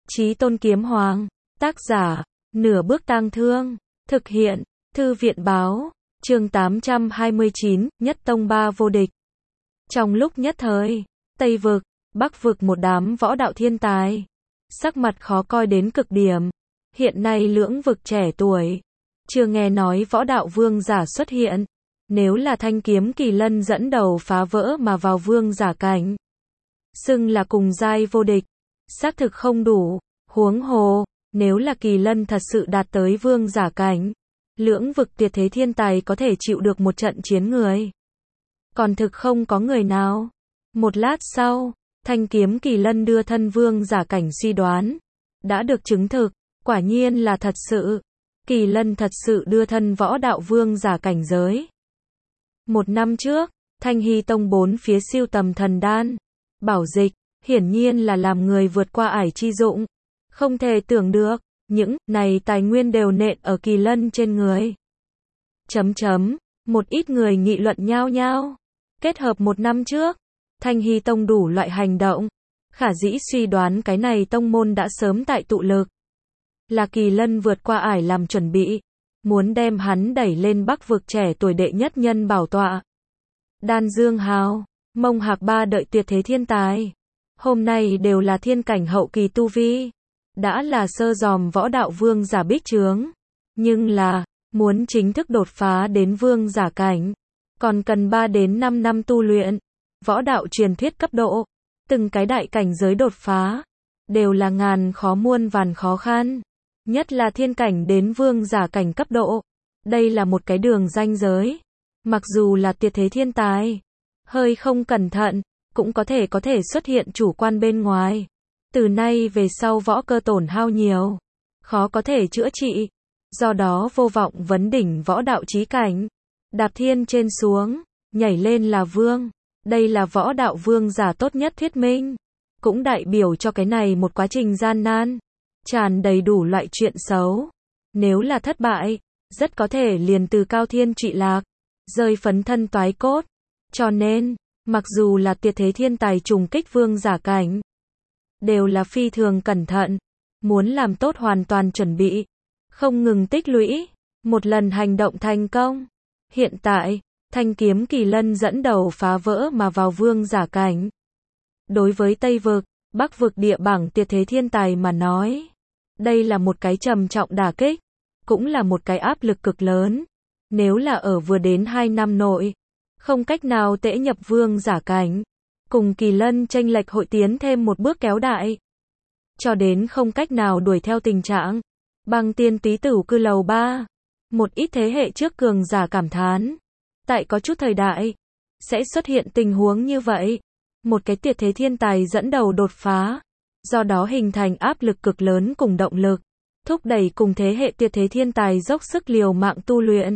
Chí Tôn Kiếm Hoàng, tác giả, Nửa Bước Tang Thương, thực hiện, Thư viện Báo, chương 829, Nhất Tông Ba vô địch. Trong lúc nhất thời, Tây Vực, Bắc Vực một đám võ đạo thiên tài, sắc mặt khó coi đến cực điểm. Hiện nay lưỡng vực trẻ tuổi, chưa nghe nói võ đạo vương giả xuất hiện. Nếu là Thanh Kiếm Kỳ Lân dẫn đầu phá vỡ mà vào vương giả cảnh, xưng là cùng giai vô địch, xác thực không đủ. Huống hồ, nếu là Kỳ Lân thật sự đạt tới vương giả cảnh, lưỡng vực tuyệt thế thiên tài có thể chịu được một trận chiến người. Còn thực không có người nào. Một lát sau, Thanh Kiếm Kỳ Lân đưa thân vương giả cảnh suy đoán đã được chứng thực, quả nhiên là thật sự. Kỳ Lân thật sự đưa thân võ đạo vương giả cảnh giới. Một năm trước, Thanh Hy Tông bốn phía siêu tầm thần đan, bảo dịch, hiển nhiên là làm người vượt qua ải chi dụng. Không thể tưởng được, những này tài nguyên đều nện ở Kỳ Lân trên người. Một ít người nghị luận nhao nhao. Kết hợp một năm trước, Thanh Hy Tông đủ loại hành động, khả dĩ suy đoán cái này tông môn đã sớm tại tụ lực. Là Kỳ Lân vượt qua ải làm chuẩn bị, muốn đem hắn đẩy lên Bắc vực trẻ tuổi đệ nhất nhân bảo tọa. Đan Dương Hào, Mông Hạc ba đợi tuyệt thế thiên tài, hôm nay đều là thiên cảnh hậu kỳ tu vi, đã là sơ dòm võ đạo vương giả bích trướng, nhưng là muốn chính thức đột phá đến vương giả cảnh, còn cần 3 đến 5 năm tu luyện. Võ đạo truyền thuyết cấp độ, từng cái đại cảnh giới đột phá đều là ngàn khó muôn vàn khó khăn, nhất là thiên cảnh đến vương giả cảnh cấp độ, đây là một cái đường ranh giới. Mặc dù là tuyệt thế thiên tài, hơi không cẩn thận cũng có thể xuất hiện chủ quan bên ngoài. Từ nay về sau võ cơ tổn hao nhiều, khó có thể chữa trị, do đó vô vọng vấn đỉnh võ đạo chí cảnh, đạp thiên trên xuống, nhảy lên là vương. Đây là võ đạo vương giả tốt nhất thuyết minh, cũng đại biểu cho cái này một quá trình gian nan, tràn đầy đủ loại chuyện xấu. Nếu là thất bại, rất có thể liền từ cao thiên trụy lạc, rơi phấn thân toái cốt. Cho nên, mặc dù là tuyệt thế thiên tài trùng kích vương giả cảnh, đều là phi thường cẩn thận, muốn làm tốt hoàn toàn chuẩn bị, không ngừng tích lũy, một lần hành động thành công. Hiện tại, Thanh Kiếm Kỳ Lân dẫn đầu phá vỡ mà vào vương giả cảnh. Đối với Tây Vực, Bắc Vực địa bảng tuyệt thế thiên tài mà nói, đây là một cái trầm trọng đả kích, cũng là một cái áp lực cực lớn. Nếu là ở vừa đến 2 năm nội, không cách nào tễ nhập vương giả cảnh, cùng Kỳ Lân chênh lệch hội tiến thêm một bước kéo đại, cho đến không cách nào đuổi theo tình trạng Băng Tiên Túy Tửu Cư Lầu 3. Một ít thế hệ trước cường giả cảm thán, tại có chút thời đại, sẽ xuất hiện tình huống như vậy. Một cái tuyệt thế thiên tài dẫn đầu đột phá, do đó hình thành áp lực cực lớn cùng động lực, thúc đẩy cùng thế hệ tuyệt thế thiên tài dốc sức liều mạng tu luyện.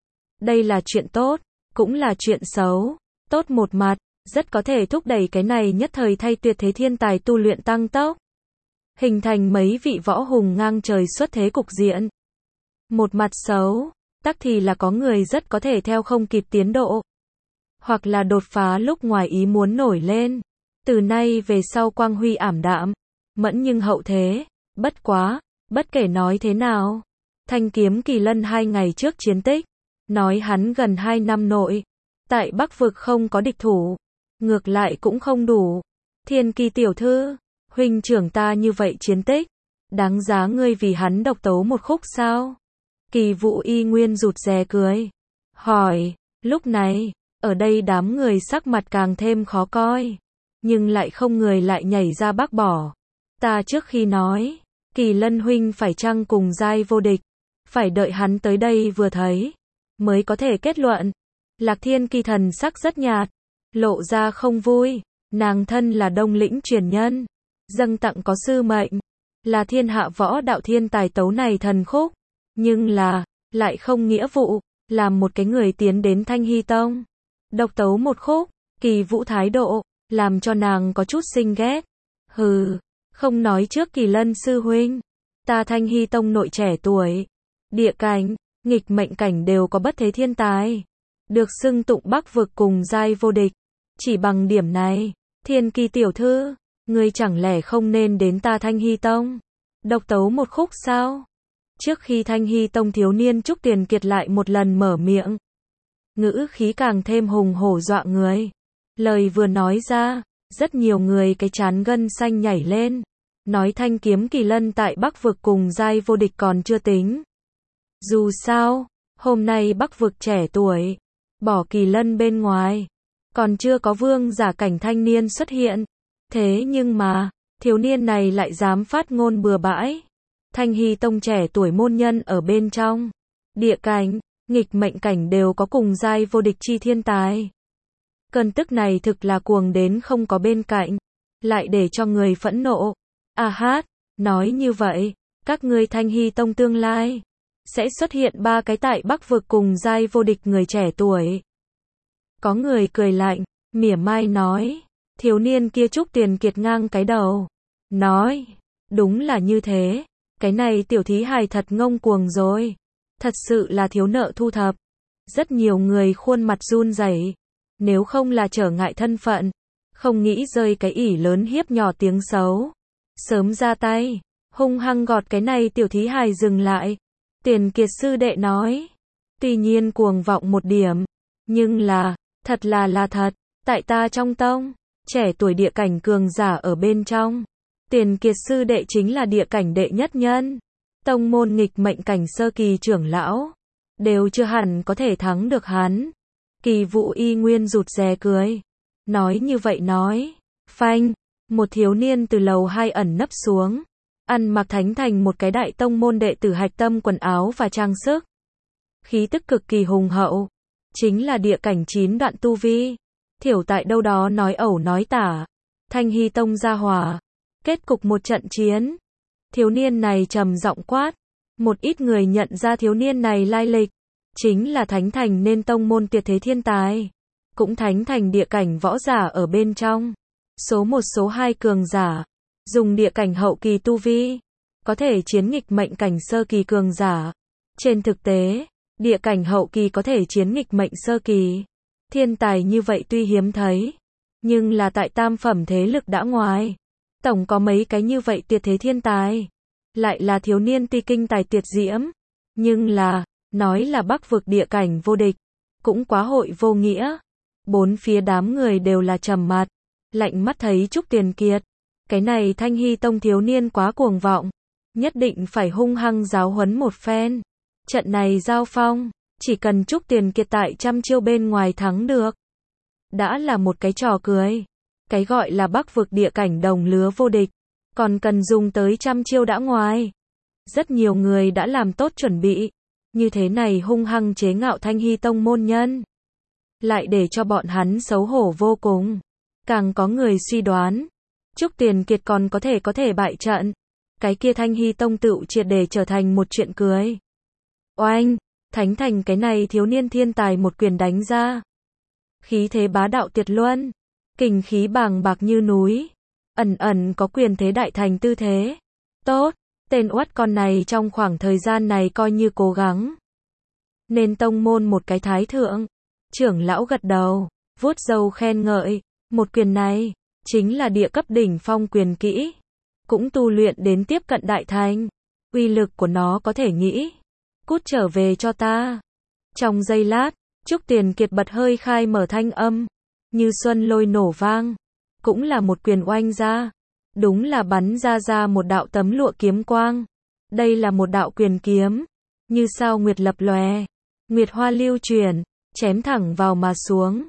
Đây là chuyện tốt, cũng là chuyện xấu. Tốt một mặt, rất có thể thúc đẩy cái này nhất thời thay tuyệt thế thiên tài tu luyện tăng tốc, hình thành mấy vị võ hùng ngang trời xuất thế cục diện. Một mặt xấu, tắc thì là có người rất có thể theo không kịp tiến độ, hoặc là đột phá lúc ngoài ý muốn nổi lên, từ nay về sau quang huy ảm đạm, mẫn nhưng hậu thế. Bất quá, bất kể nói thế nào, Thanh Kiếm Kỳ Lân 2 ngày trước chiến tích, nói hắn gần 2 năm nội, tại Bắc Vực không có địch thủ, ngược lại cũng không đủ. Thiên Kỳ tiểu thư, huynh trưởng ta như vậy chiến tích, đáng giá ngươi vì hắn độc tấu một khúc sao? Kỳ Vũ y nguyên rụt rè cười, hỏi. Lúc này, ở đây đám người sắc mặt càng thêm khó coi, nhưng lại không người lại nhảy ra bác bỏ. Ta trước khi nói, Kỳ Lân huynh phải chăng cùng giai vô địch, phải đợi hắn tới đây vừa thấy, mới có thể kết luận. Lạc Thiên Kỳ thần sắc rất nhạt, lộ ra không vui, nàng thân là Đông Lĩnh truyền nhân, dâng tặng có sư mệnh, là thiên hạ võ đạo thiên tài tấu này thần khúc, nhưng là, lại không nghĩa vụ, làm một cái người tiến đến Thanh Hy Tông, độc tấu một khúc. Kỳ Vũ thái độ, làm cho nàng có chút sinh ghét. Hừ, không nói trước Kỳ Lân sư huynh, ta Thanh Hy Tông nội trẻ tuổi, địa cảnh, nghịch mệnh cảnh đều có bất thế thiên tài, được xưng tụng Bắc Vực cùng giai vô địch. Chỉ bằng điểm này, Thiên Kỳ tiểu thư, Ngươi chẳng lẽ không nên đến ta Thanh Hy Tông độc tấu một khúc sao? Trước khi Thanh Hy Tông thiếu niên Trúc Tiền Kiệt lại một lần mở miệng, ngữ khí càng thêm hùng hổ dọa người. Lời vừa nói ra, rất nhiều người cái trán gân xanh nhảy lên. Nói thanh kiếm kỳ lân tại Bắc vực cùng giai vô địch còn chưa tính. Dù sao, hôm nay Bắc vực trẻ tuổi, bỏ kỳ lân bên ngoài, còn chưa có vương giả cảnh thanh niên xuất hiện. Thế nhưng mà, thiếu niên này lại dám phát ngôn bừa bãi. Thanh Hy Tông trẻ tuổi môn nhân ở bên trong, địa cảnh, nghịch mệnh cảnh đều có cùng giai vô địch chi thiên tài. Cơn tức này thực là cuồng đến không có bên cạnh, lại để cho người phẫn nộ. Nói như vậy, các ngươi Thanh Hy Tông tương lai sẽ xuất hiện 3 cái tại Bắc vực cùng giai vô địch người trẻ tuổi. Có người cười lạnh, mỉa mai nói, thiếu niên kia Trúc Tiền Kiệt ngang cái đầu, nói, đúng là như thế, cái này tiểu thí hài thật ngông cuồng rồi, thật sự là thiếu nợ thu thập. Rất nhiều người khuôn mặt run rẩy, nếu không là trở ngại thân phận, không nghĩ rơi cái ỷ lớn hiếp nhỏ tiếng xấu, sớm ra tay, hung hăng gọt cái này tiểu thí hài dừng lại. Tiền Kiệt sư đệ nói, tuy nhiên cuồng vọng một điểm, nhưng là, thật là thật, tại ta trong tông, trẻ tuổi địa cảnh cường giả ở bên trong, Tiền Kiệt sư đệ chính là địa cảnh đệ nhất nhân, tông môn nghịch mệnh cảnh sơ kỳ trưởng lão, đều chưa hẳn có thể thắng được hắn. Kỳ Vũ y nguyên rụt rè cười, nói như vậy nói, phanh, một thiếu niên từ lầu 2 ẩn nấp xuống, ăn mặc thánh thành một cái đại tông môn đệ tử hạch tâm quần áo và trang sức. Khí tức cực kỳ hùng hậu, chính là địa cảnh 9 đoạn tu vi, thiểu tại đâu đó nói ẩu nói tả. Thanh Hy Tông ra hỏa, kết cục một trận chiến. Thiếu niên này trầm giọng quát, một ít người nhận ra thiếu niên này lai lịch, chính là thánh thành nên tông môn tuyệt thế thiên tài, cũng thánh thành địa cảnh võ giả ở bên trong. Số 1 số 2 cường giả, dùng địa cảnh hậu kỳ tu vi, có thể chiến nghịch mệnh cảnh sơ kỳ cường giả. Trên thực tế, địa cảnh hậu kỳ có thể chiến nghịch mệnh sơ kỳ. Thiên tài như vậy tuy hiếm thấy, nhưng là tại tam phẩm thế lực đã ngoài. Tổng có mấy cái như vậy tuyệt thế thiên tài. Lại là thiếu niên ti kinh tài tuyệt diễm. Nhưng là, nói là Bắc vực địa cảnh vô địch, cũng quá hội vô nghĩa. Bốn phía đám người đều là trầm mặt, lạnh mắt thấy Trúc Tiền Kiệt. Cái này Thanh Hy Tông thiếu niên quá cuồng vọng, nhất định phải hung hăng giáo huấn một phen. Trận này giao phong, chỉ cần Trúc Tiền Kiệt tại trăm chiêu bên ngoài thắng được, đã là một cái trò cười. Cái gọi là Bắc vực địa cảnh đồng lứa vô địch, còn cần dùng tới trăm chiêu đã ngoài. Rất nhiều người đã làm tốt chuẩn bị, như thế này hung hăng chế ngạo Thanh Hy Tông môn nhân, lại để cho bọn hắn xấu hổ vô cùng. Càng có người suy đoán, Trúc Tiền Kiệt còn có thể bại trận, cái kia Thanh Hy Tông tựu triệt để trở thành một chuyện cười. Oanh, thánh thành cái này thiếu niên thiên tài một quyền đánh ra. Khí thế bá đạo tuyệt luân, kình khí bàng bạc như núi, ẩn ẩn có quyền thế đại thành tư thế. Tốt, tên uất con này trong khoảng thời gian này coi như cố gắng. Nên tông môn một cái thái thượng, trưởng lão gật đầu, vuốt râu khen ngợi, một quyền này, chính là địa cấp đỉnh phong quyền kỹ, cũng tu luyện đến tiếp cận đại thành, uy lực của nó có thể nghĩ. Cút trở về cho ta. Trong giây lát, Trúc Tiền Kiệt bật hơi khai mở thanh âm, như xuân lôi nổ vang, cũng là một quyền oanh ra, đúng là bắn ra một đạo tấm lụa kiếm quang. Đây là một đạo quyền kiếm, như sao nguyệt lập lòe, nguyệt hoa lưu chuyển, chém thẳng vào mà xuống.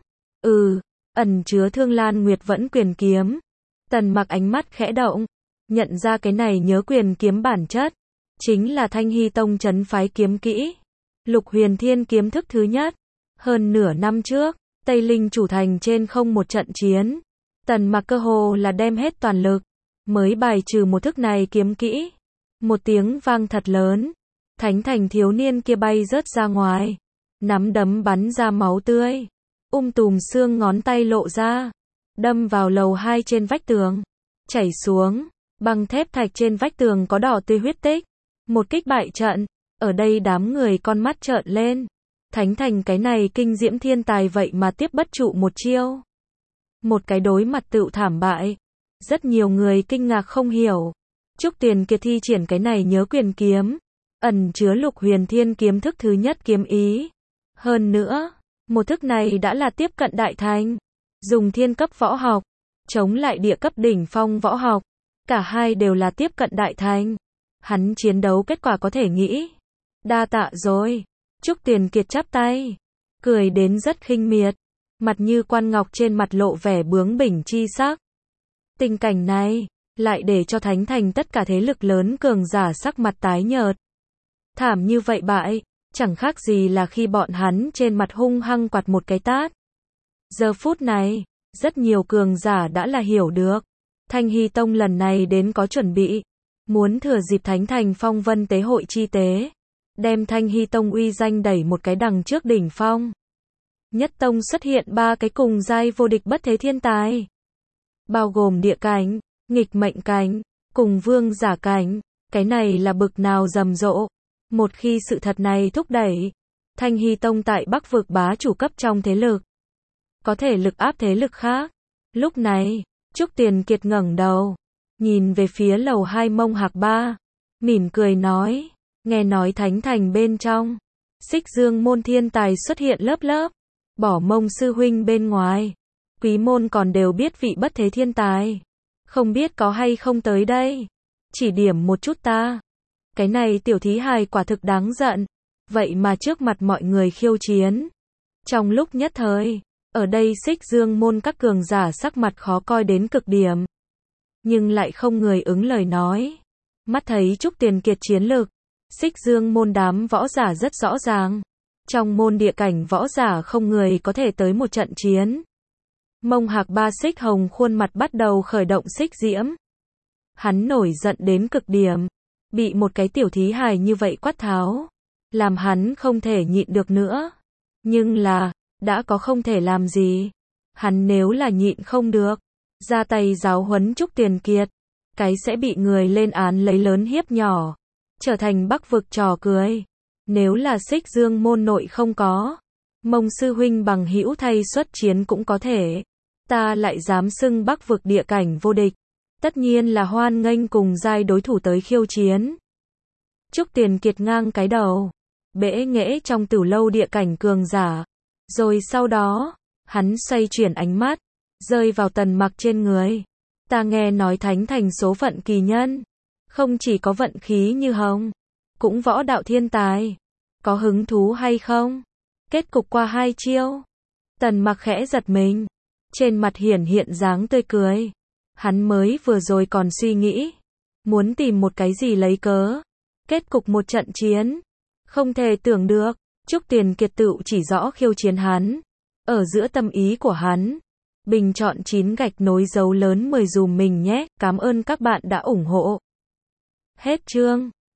Ẩn chứa Thương Lan Nguyệt vẫn quyền kiếm. Tần Mặc ánh mắt khẽ động, nhận ra cái này nhớ quyền kiếm bản chất, chính là Thanh Hy Tông trấn phái kiếm kỹ, Lục Huyền Thiên kiếm thức thứ nhất. Hơn nửa năm trước, Tây Linh chủ thành trên không một trận chiến, Tần Mặc cơ hồ là đem hết toàn lực, mới bài trừ một thức này kiếm kỹ. Một tiếng vang thật lớn, thánh thành thiếu niên kia bay rớt ra ngoài, nắm đấm bắn ra máu tươi, tùm xương ngón tay lộ ra, đâm vào lầu 2 trên vách tường, chảy xuống, băng thép thạch trên vách tường có đỏ tươi huyết tích. Một kích bại trận, ở đây đám người con mắt trợn lên. Thánh thành cái này kinh diễm thiên tài vậy mà tiếp bất trụ một chiêu. Một cái đối mặt tựu thảm bại. Rất nhiều người kinh ngạc không hiểu. Trúc Tiền Kiệt thi triển cái này nhớ quyền kiếm, ẩn chứa Lục Huyền Thiên kiếm thức thứ nhất kiếm ý. Hơn nữa, một thức này đã là tiếp cận đại thành, dùng thiên cấp võ học, chống lại địa cấp đỉnh phong võ học. Cả hai đều là tiếp cận đại thành. Hắn chiến đấu kết quả có thể nghĩ. Đa tạ rồi. Trúc Tiền Kiệt chắp tay, cười đến rất khinh miệt, mặt như quan ngọc trên mặt lộ vẻ bướng bỉnh chi sắc. Tình cảnh này, lại để cho Thánh Thành tất cả thế lực lớn cường giả sắc mặt tái nhợt. Thảm như vậy bại, chẳng khác gì là khi bọn hắn trên mặt hung hăng quạt một cái tát. Giờ phút này, rất nhiều cường giả đã là hiểu được. Thanh Hy Tông lần này đến có chuẩn bị, muốn thừa dịp Thánh Thành phong vân tế hội chi tế, đem Thanh Hy Tông uy danh đẩy một cái đằng trước đỉnh phong. Nhất tông xuất hiện 3 cái cùng giai vô địch bất thế thiên tài, bao gồm địa cảnh, nghịch mệnh cảnh, cùng vương giả cảnh. Cái này là bực nào rầm rộ. Một khi sự thật này thúc đẩy, Thanh Hy Tông tại Bắc vực bá chủ cấp trong thế lực, có thể lực áp thế lực khác. Lúc này, Trúc Tiền Kiệt ngẩng đầu, nhìn về phía lầu 2 Mông Hạc Ba, mỉm cười nói, nghe nói Thánh Thành bên trong, Xích Dương môn thiên tài xuất hiện lớp lớp, bỏ Mông sư huynh bên ngoài, quý môn còn đều biết vị bất thế thiên tài, không biết có hay không tới đây, chỉ điểm một chút ta. Cái này tiểu thí hài quả thực đáng giận, vậy mà trước mặt mọi người khiêu chiến. Trong lúc nhất thời, ở đây Xích Dương môn các cường giả sắc mặt khó coi đến cực điểm, nhưng lại không người ứng lời nói. Mắt thấy Trúc Tiền Kiệt chiến lực, Xích Dương môn đám võ giả rất rõ ràng, trong môn địa cảnh võ giả không người có thể tới một trận chiến. Mông Hạc Ba Xích Hồng khuôn mặt bắt đầu khởi động xích diễm. Hắn nổi giận đến cực điểm, bị một cái tiểu thí hài như vậy quát tháo, làm hắn không thể nhịn được nữa. Nhưng là, đã có không thể làm gì. Hắn nếu là nhịn không được, ra tay giáo huấn Trúc Tiền Kiệt, cái sẽ bị người lên án lấy lớn hiếp nhỏ, trở thành Bắc vực trò cười. Nếu là Xích Dương môn nội không có Mông sư huynh bằng hữu thay xuất chiến cũng có thể, ta lại dám xưng Bắc vực địa cảnh vô địch, tất nhiên là hoan nghênh cùng giai đối thủ tới khiêu chiến. Trúc Tiền Kiệt ngang cái đầu, bẽ nghễ trong tử lâu địa cảnh cường giả, rồi sau đó, hắn xoay chuyển ánh mắt, rơi vào Tần Mặc trên người. Ta nghe nói Thánh Thành số phận kỳ nhân, không chỉ có vận khí như hồng, cũng võ đạo thiên tài, có hứng thú hay không? Kết cục qua 2 chiêu. Tần Mặc khẽ giật mình, trên mặt hiển hiện dáng tươi cười. Hắn mới vừa rồi còn suy nghĩ, muốn tìm một cái gì lấy cớ. Kết cục một trận chiến, không thể tưởng được. Trúc Tiền Kiệt tự chỉ rõ khiêu chiến hắn, ở giữa tâm ý của hắn. Bình chọn 9 gạch nối dấu lớn 10 dùm mình nhé. Cảm ơn các bạn đã ủng hộ. Hết chương.